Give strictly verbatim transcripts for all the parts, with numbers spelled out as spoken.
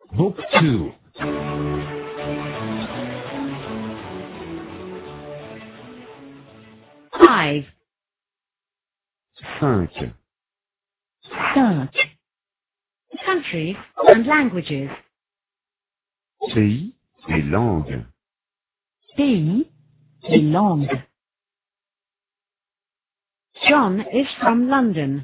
Book two. Five. Cinq. Cinq. Countries and languages. Pays et langues. Pays et langues. John is from London.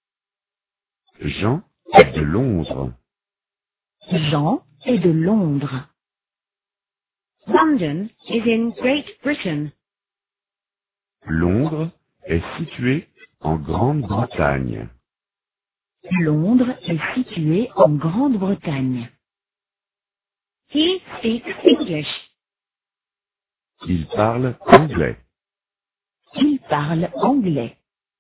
Jean est de Londres. Jean est de Londres. London is in Great Britain. Londres est situé en Grande-Bretagne. Londres est situé en Grande-Bretagne. He speaks English. Il parle anglais. Il parle anglais.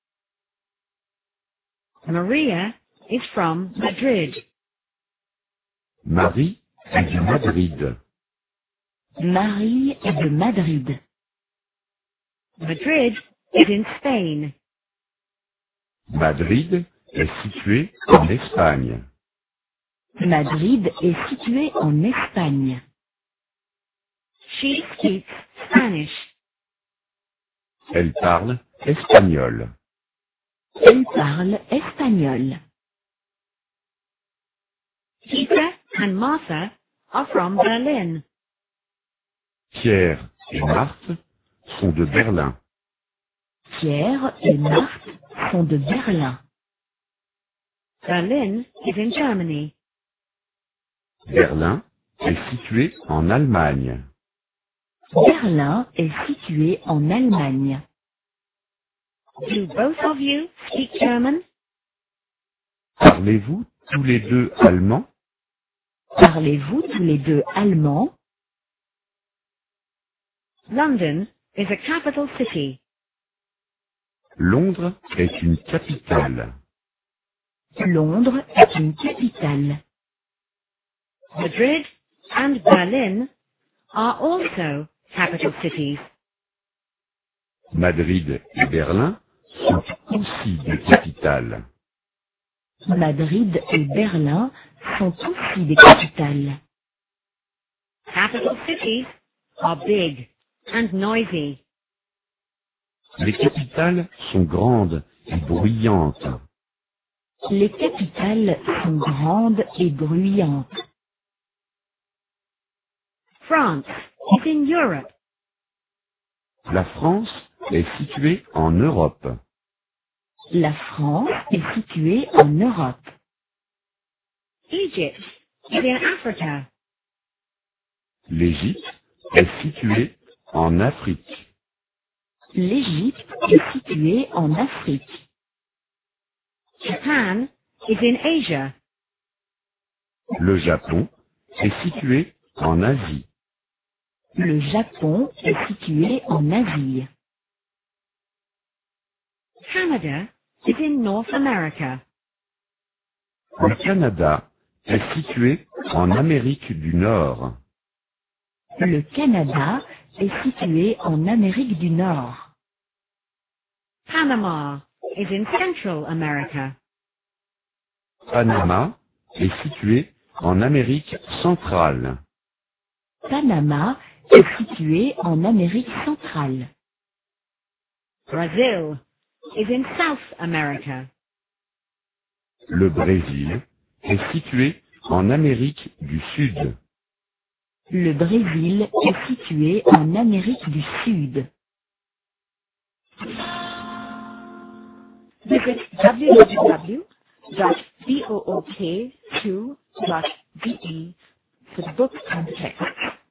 Maria is from Madrid. Marie est de Madrid. Marie est de Madrid. Madrid is in Spain. Madrid est situé en Espagne. Madrid est situé en Espagne. She speaks Spanish. Elle parle espagnol. Elle parle espagnol. Peter and Martha are from Berlin. Pierre et Marthe sont de Berlin. Pierre et Marthe sont de Berlin. Berlin is in Germany. Berlin est situé en Allemagne. Berlin est situé en Allemagne. Do both of you speak German? Parlez-vous tous les deux allemand? Parlez-vous tous les deux allemand? London is a capital city. Londres est une capitale. Londres est une capitale. Madrid and Berlin are also capital cities. Madrid et Berlin sont aussi des capitales. Madrid et Berlin sont aussi des capitales. Capital cities are big and noisy. Les capitales sont grandes et bruyantes. Les capitales sont grandes et bruyantes. France is in Europe. La France est située en Europe. La France est située en Europe. Egypt is in Africa. L'Égypte est située en Afrique. L'Égypte est située en Afrique. Japan is in Asia. Le Japon est situé en Asie. Le Japon est situé en Asie. Canada is in North America. Le Canada est situé en Amérique du Nord. Le Canada est situé en Amérique du Nord. Panama is in Central America. Panama est situé en Amérique centrale. Panama est situé en Amérique centrale. Brazil is in South America. Le Brésil est situé en Amérique du Sud. Le Brésil est situé en Amérique du Sud. Visit w w w dot book two dot d e for the book and text.